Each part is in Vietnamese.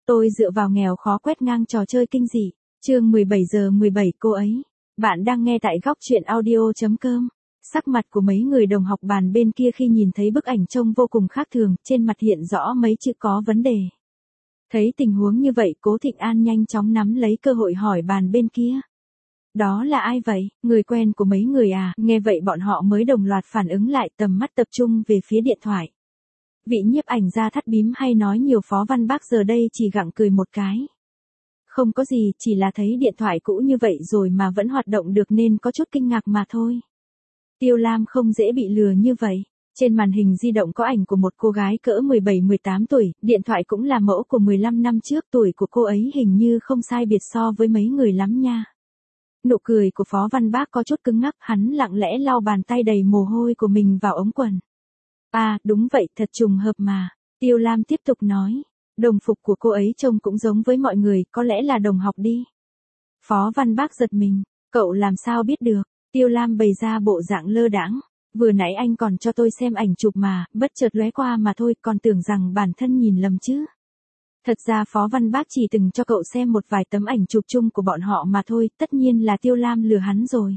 Tôi dựa vào nghèo khó quét ngang trò chơi kinh dị. Chương 17 giờ 17 cô ấy. Bạn đang nghe tại góc truyện audio.com. Sắc mặt của mấy người đồng học bàn bên kia khi nhìn thấy bức ảnh trông vô cùng khác thường, trên mặt hiện rõ mấy chữ có vấn đề. Thấy tình huống như vậy, Cố Thịnh An nhanh chóng nắm lấy cơ hội hỏi bàn bên kia. Đó là ai vậy? Người quen của mấy người à? Nghe vậy bọn họ mới đồng loạt phản ứng lại, tầm mắt tập trung về phía điện thoại. Vị nhiếp ảnh gia thắt bím hay nói nhiều Phó Văn Bác giờ đây chỉ gặng cười một cái. Không có gì, chỉ là thấy điện thoại cũ như vậy rồi mà vẫn hoạt động được nên có chút kinh ngạc mà thôi. Tiêu Lam không dễ bị lừa như vậy. Trên màn hình di động có ảnh của một cô gái cỡ 17-18 tuổi, điện thoại cũng là mẫu của 15 năm trước, tuổi của cô ấy hình như không sai biệt so với mấy người lắm nha. Nụ cười của Phó Văn Bác có chút cứng ngắc, hắn lặng lẽ lau bàn tay đầy mồ hôi của mình vào ống quần. À, đúng vậy, thật trùng hợp mà. Tiêu Lam tiếp tục nói. Đồng phục của cô ấy trông cũng giống với mọi người, có lẽ là đồng học đi. Phó Văn Bác giật mình. Cậu làm sao biết được? Tiêu Lam bày ra bộ dạng lơ đãng. Vừa nãy anh còn cho tôi xem ảnh chụp mà, bất chợt lóe qua mà thôi, còn tưởng rằng bản thân nhìn lầm chứ. Thật ra Phó Văn Bác chỉ từng cho cậu xem một vài tấm ảnh chụp chung của bọn họ mà thôi, tất nhiên là Tiêu Lam lừa hắn rồi.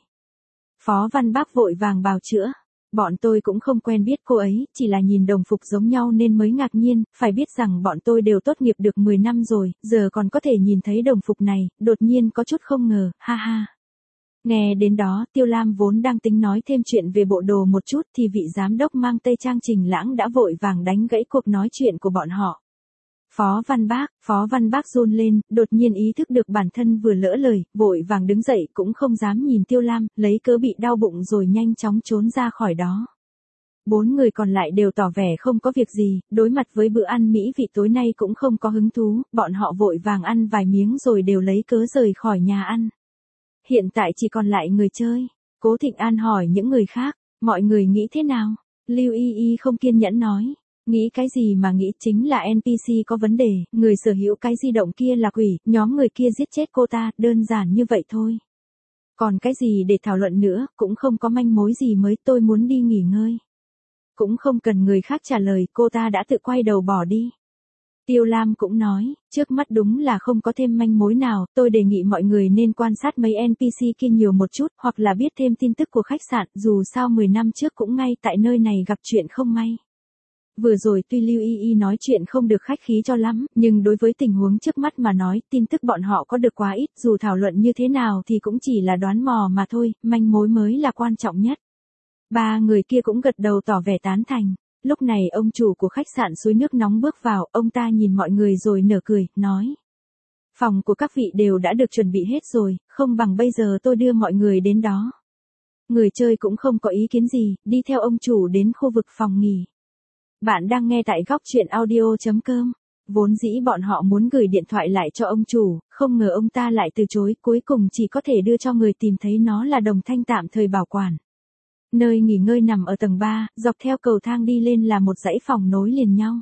Phó Văn Bác vội vàng bào chữa. Bọn tôi cũng không quen biết cô ấy, chỉ là nhìn đồng phục giống nhau nên mới ngạc nhiên, phải biết rằng bọn tôi đều tốt nghiệp được 10 năm rồi, giờ còn có thể nhìn thấy đồng phục này, đột nhiên có chút không ngờ, ha ha. Nghe đến đó, Tiêu Lam vốn đang tính nói thêm chuyện về bộ đồ một chút thì vị giám đốc mang tây trang Trình Lãng đã vội vàng đánh gãy cuộc nói chuyện của bọn họ. Phó Văn Bác run lên, đột nhiên ý thức được bản thân vừa lỡ lời, vội vàng đứng dậy cũng không dám nhìn Tiêu Lam, lấy cớ bị đau bụng rồi nhanh chóng trốn ra khỏi đó. 4 người còn lại đều tỏ vẻ không có việc gì, đối mặt với bữa ăn mỹ vị tối nay cũng không có hứng thú, bọn họ vội vàng ăn vài miếng rồi đều lấy cớ rời khỏi nhà ăn. Hiện tại chỉ còn lại người chơi. Cố Thịnh An hỏi những người khác, mọi người nghĩ thế nào? Lưu Y Y không kiên nhẫn nói. Nghĩ cái gì mà nghĩ, chính là NPC có vấn đề, người sở hữu cái di động kia là quỷ, nhóm người kia giết chết cô ta, đơn giản như vậy thôi. Còn cái gì để thảo luận nữa, cũng không có manh mối gì mới, tôi muốn đi nghỉ ngơi. Cũng không cần người khác trả lời, cô ta đã tự quay đầu bỏ đi. Tiêu Lam cũng nói, trước mắt đúng là không có thêm manh mối nào, tôi đề nghị mọi người nên quan sát mấy NPC kia nhiều một chút, hoặc là biết thêm tin tức của khách sạn, dù sao 10 năm trước cũng ngay tại nơi này gặp chuyện không may. Vừa rồi tuy Lưu Y Y nói chuyện không được khách khí cho lắm, nhưng đối với tình huống trước mắt mà nói, tin tức bọn họ có được quá ít, dù thảo luận như thế nào thì cũng chỉ là đoán mò mà thôi, manh mối mới là quan trọng nhất. 3 người kia cũng gật đầu tỏ vẻ tán thành. Lúc này ông chủ của khách sạn Suối Nước Nóng bước vào, ông ta nhìn mọi người rồi nở cười, nói. Phòng của các vị đều đã được chuẩn bị hết rồi, không bằng bây giờ tôi đưa mọi người đến đó. Người chơi cũng không có ý kiến gì, đi theo ông chủ đến khu vực phòng nghỉ. Bạn đang nghe tại góc truyện audio.com. Vốn dĩ bọn họ muốn gửi điện thoại lại cho ông chủ, không ngờ ông ta lại từ chối, cuối cùng chỉ có thể đưa cho người tìm thấy nó là đồng thanh tạm thời bảo quản. Nơi nghỉ ngơi nằm ở tầng 3, dọc theo cầu thang đi lên là một dãy phòng nối liền nhau.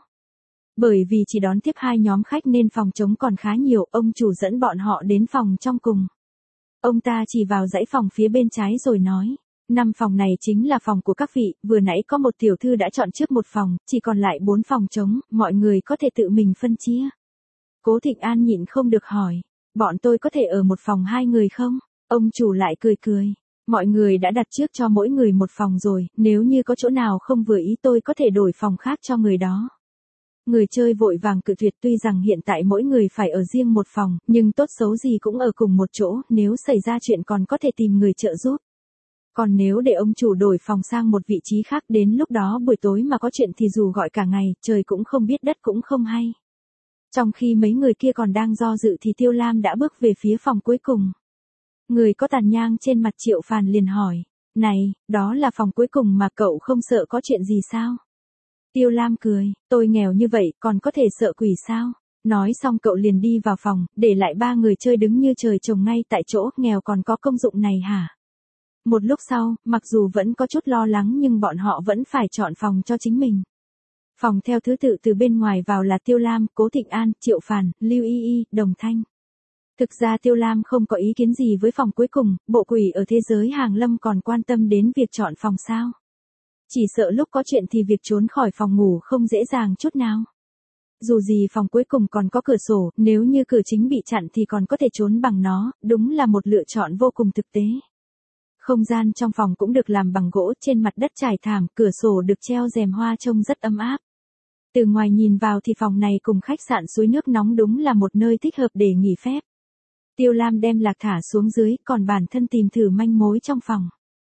Bởi vì chỉ đón tiếp 2 nhóm khách nên phòng trống còn khá nhiều, ông chủ dẫn bọn họ đến phòng trong cùng. Ông ta chỉ vào dãy phòng phía bên trái rồi nói. 5 phòng này chính là phòng của các vị, vừa nãy có một tiểu thư đã chọn trước một phòng, chỉ còn lại 4 phòng trống, mọi người có thể tự mình phân chia. Cố Thịnh An nhịn không được hỏi, bọn tôi có thể ở một phòng 2 người không? Ông chủ lại cười cười, mọi người đã đặt trước cho mỗi người một phòng rồi, nếu như có chỗ nào không vừa ý tôi có thể đổi phòng khác cho người đó. Người chơi vội vàng cự tuyệt, tuy rằng hiện tại mỗi người phải ở riêng một phòng, nhưng tốt xấu gì cũng ở cùng một chỗ, nếu xảy ra chuyện còn có thể tìm người trợ giúp. Còn nếu để ông chủ đổi phòng sang một vị trí khác đến lúc đó buổi tối mà có chuyện thì dù gọi cả ngày, trời cũng không biết đất cũng không hay. Trong khi mấy người kia còn đang do dự thì Tiêu Lam đã bước về phía phòng cuối cùng. Người có tàn nhang trên mặt Triệu Phàn liền hỏi, này, đó là phòng cuối cùng mà cậu không sợ có chuyện gì sao? Tiêu Lam cười, tôi nghèo như vậy còn có thể sợ quỷ sao? Nói xong cậu liền đi vào phòng, để lại 3 người chơi đứng như trời trồng ngay tại chỗ, nghèo còn có công dụng này hả? Một lúc sau, mặc dù vẫn có chút lo lắng nhưng bọn họ vẫn phải chọn phòng cho chính mình. Phòng theo thứ tự từ bên ngoài vào là Tiêu Lam, Cố Thịnh An, Triệu Phàn, Lưu Y Y, Đồng Thanh. Thực ra Tiêu Lam không có ý kiến gì với phòng cuối cùng, bộ quỷ ở thế giới hàng lâm còn quan tâm đến việc chọn phòng sao. Chỉ sợ lúc có chuyện thì việc trốn khỏi phòng ngủ không dễ dàng chút nào. dù gì phòng cuối cùng còn có cửa sổ, nếu như cửa chính bị chặn thì còn có thể trốn bằng nó, đúng là một lựa chọn vô cùng thực tế. Không gian trong phòng cũng được làm bằng gỗ, trên mặt đất trải thảm, cửa sổ được treo rèm hoa trông rất ấm áp. Từ ngoài nhìn vào thì phòng này cùng khách sạn suối nước nóng đúng là một nơi thích hợp để nghỉ phép. Tiêu Lam đem Lạc thả xuống dưới, còn bản thân tìm thử manh mối trong phòng.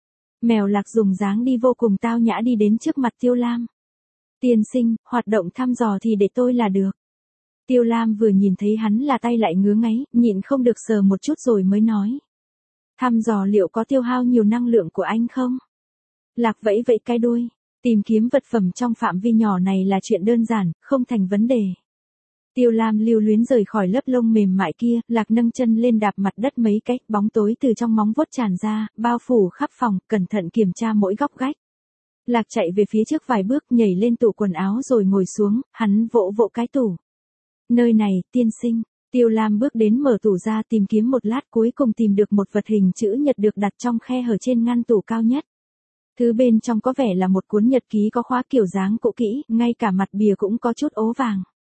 Mèo Lạc dùng dáng đi vô cùng tao nhã đi đến trước mặt Tiêu Lam. Tiên sinh, hoạt động thăm dò thì để tôi là được. Tiêu Lam vừa nhìn thấy hắn là tay lại ngứa ngáy, nhịn không được sờ một chút rồi mới nói. Thăm dò liệu có tiêu hao nhiều năng lượng của anh không? Lạc vẫy vẫy cái đuôi. Tìm kiếm vật phẩm trong phạm vi nhỏ này là chuyện đơn giản, không thành vấn đề. Tiêu Lam lưu luyến rời khỏi lớp lông mềm mại kia, Lạc nâng chân lên đạp mặt đất mấy cách, bóng tối từ trong móng vuốt tràn ra, bao phủ khắp phòng, cẩn thận kiểm tra mỗi góc gách. Lạc chạy về phía trước vài bước, nhảy lên tủ quần áo rồi ngồi xuống, hắn vỗ vỗ cái tủ. Nơi này, tiên sinh. Tiêu Lam bước đến mở tủ ra tìm kiếm một lát, cuối cùng tìm được một vật hình chữ nhật được đặt trong khe hở trên ngăn tủ cao nhất. Thứ bên trong có vẻ là một cuốn nhật ký có khóa kiểu dáng cũ kỹ, ngay cả mặt bìa cũng có chút ố vàng.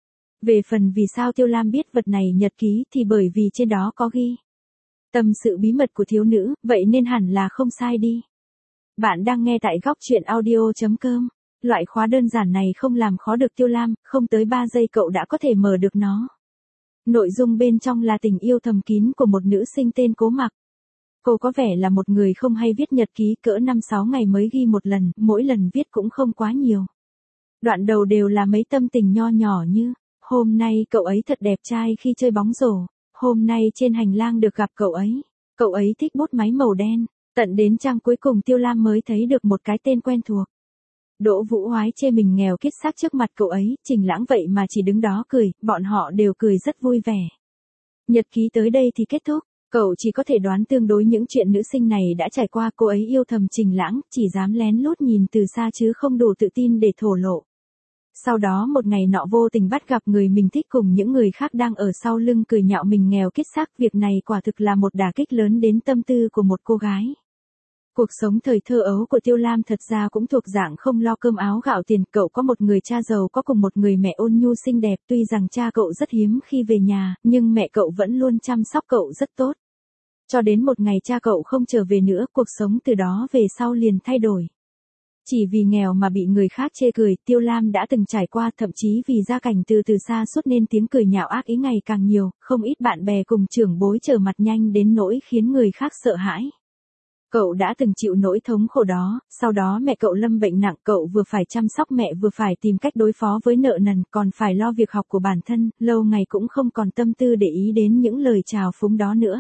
Về phần vì sao Tiêu Lam biết vật này nhật ký thì bởi vì trên đó có ghi. Tâm sự bí mật của thiếu nữ, vậy nên hẳn là không sai đi. Bạn đang nghe tại góc truyện audio.com. Loại khóa đơn giản này không làm khó được Tiêu Lam, không tới 3 giây cậu đã có thể mở được nó. Nội dung bên trong là tình yêu thầm kín của một nữ sinh tên Cố Mặc. Cô có vẻ là một người không hay viết nhật ký, cỡ 5-6 ngày mới ghi một lần, mỗi lần viết cũng không quá nhiều. Đoạn đầu đều là mấy tâm tình nho nhỏ như, hôm nay cậu ấy thật đẹp trai khi chơi bóng rổ, hôm nay trên hành lang được gặp cậu ấy thích bút máy màu đen, tận đến trang cuối cùng Tiêu Lam mới thấy được một cái tên quen thuộc. Đỗ Vũ Hoái chê mình nghèo kiết xác trước mặt cậu ấy, Trình Lãng vậy mà chỉ đứng đó cười, bọn họ đều cười rất vui vẻ. Nhật ký tới đây thì kết thúc. Cậu chỉ có thể đoán tương đối những chuyện nữ sinh này đã trải qua. Cô ấy yêu thầm Trình Lãng, chỉ dám lén lút nhìn từ xa chứ không đủ tự tin để thổ lộ. Sau đó một ngày nọ vô tình bắt gặp người mình thích cùng những người khác đang ở sau lưng cười nhạo mình nghèo kiết xác. Việc này quả thực là một đả kích lớn đến tâm tư của một cô gái. Cuộc sống thời thơ ấu của Tiêu Lam thật ra cũng thuộc dạng không lo cơm áo gạo tiền. Cậu có một người cha giàu có cùng một người mẹ ôn nhu xinh đẹp. Tuy rằng cha cậu rất hiếm khi về nhà, nhưng mẹ cậu vẫn luôn chăm sóc cậu rất tốt. Cho đến một ngày cha cậu không trở về nữa, cuộc sống từ đó về sau liền thay đổi. Chỉ vì nghèo mà bị người khác chê cười, Tiêu Lam đã từng trải qua, thậm chí vì gia cảnh từ xa suốt nên tiếng cười nhạo ác ý ngày càng nhiều, không ít bạn bè cùng trưởng bối trở mặt nhanh đến nỗi khiến người khác sợ hãi. Cậu đã từng chịu nỗi thống khổ đó, sau đó mẹ cậu lâm bệnh nặng, cậu vừa phải chăm sóc mẹ vừa phải tìm cách đối phó với nợ nần, còn phải lo việc học của bản thân, lâu ngày cũng không còn tâm tư để ý đến những lời trào phúng đó nữa.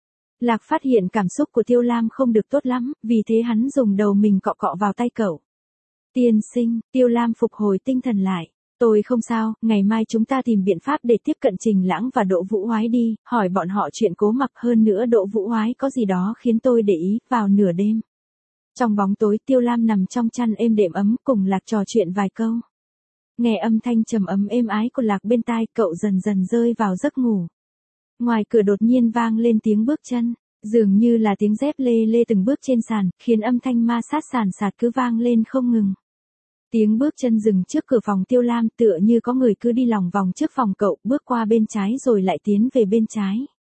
Lạc phát hiện cảm xúc của Tiêu Lam không được tốt lắm, vì thế hắn dùng đầu mình cọ cọ vào tay cậu. Tiên sinh, Tiêu Lam phục hồi tinh thần lại. Tôi không sao, ngày mai chúng ta tìm biện pháp để tiếp cận Trình Lãng và Đỗ Vũ Hoái đi, hỏi bọn họ chuyện Cố Mặc. Hơn nữa Đỗ Vũ Hoái có gì đó khiến tôi để ý. Vào nửa đêm, trong bóng tối, Tiêu Lam nằm trong chăn êm đệm ấm cùng Lạc trò chuyện vài câu. Nghe âm thanh trầm ấm êm ái của Lạc bên tai, cậu dần dần rơi vào giấc ngủ. Ngoài cửa đột nhiên vang lên tiếng bước chân, dường như là tiếng dép lê lê từng bước trên sàn, khiến âm thanh ma sát sàn sạt cứ vang lên không ngừng. Tiếng bước chân dừng trước cửa phòng Tiêu Lam, tựa như có người cứ đi lòng vòng trước phòng cậu, bước qua bên trái rồi lại tiến về bên trái.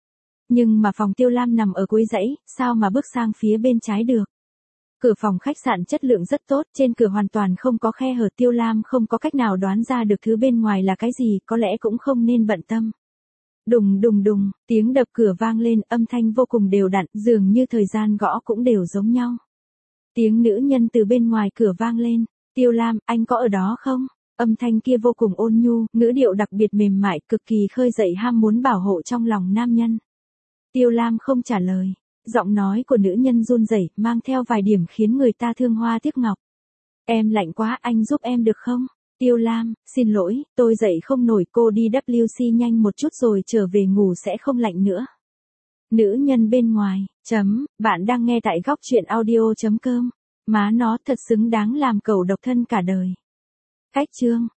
Nhưng mà phòng Tiêu Lam nằm ở cuối dãy, sao mà bước sang phía bên trái được? Cửa phòng khách sạn chất lượng rất tốt, trên cửa hoàn toàn không có khe hở. Tiêu Lam không có cách nào đoán ra được thứ bên ngoài là cái gì, có lẽ cũng không nên bận tâm. Đùng đùng đùng, tiếng đập cửa vang lên, âm thanh vô cùng đều đặn, dường như thời gian gõ cũng đều giống nhau. Tiếng nữ nhân từ bên ngoài cửa vang lên. Tiêu Lam, anh có ở đó không? Âm thanh kia vô cùng ôn nhu, ngữ điệu đặc biệt mềm mại, cực kỳ khơi dậy ham muốn bảo hộ trong lòng nam nhân. Tiêu Lam không trả lời. Giọng nói của nữ nhân run rẩy, mang theo vài điểm khiến người ta thương hoa tiếc ngọc. Em lạnh quá, anh giúp em được không? Tiêu Lam, xin lỗi, tôi dậy không nổi, cô đi WC nhanh một chút rồi trở về ngủ sẽ không lạnh nữa. Nữ nhân bên ngoài, bạn đang nghe tại góc truyện audio.com. Má nó thật xứng đáng làm cẩu độc thân cả đời. Cách chương.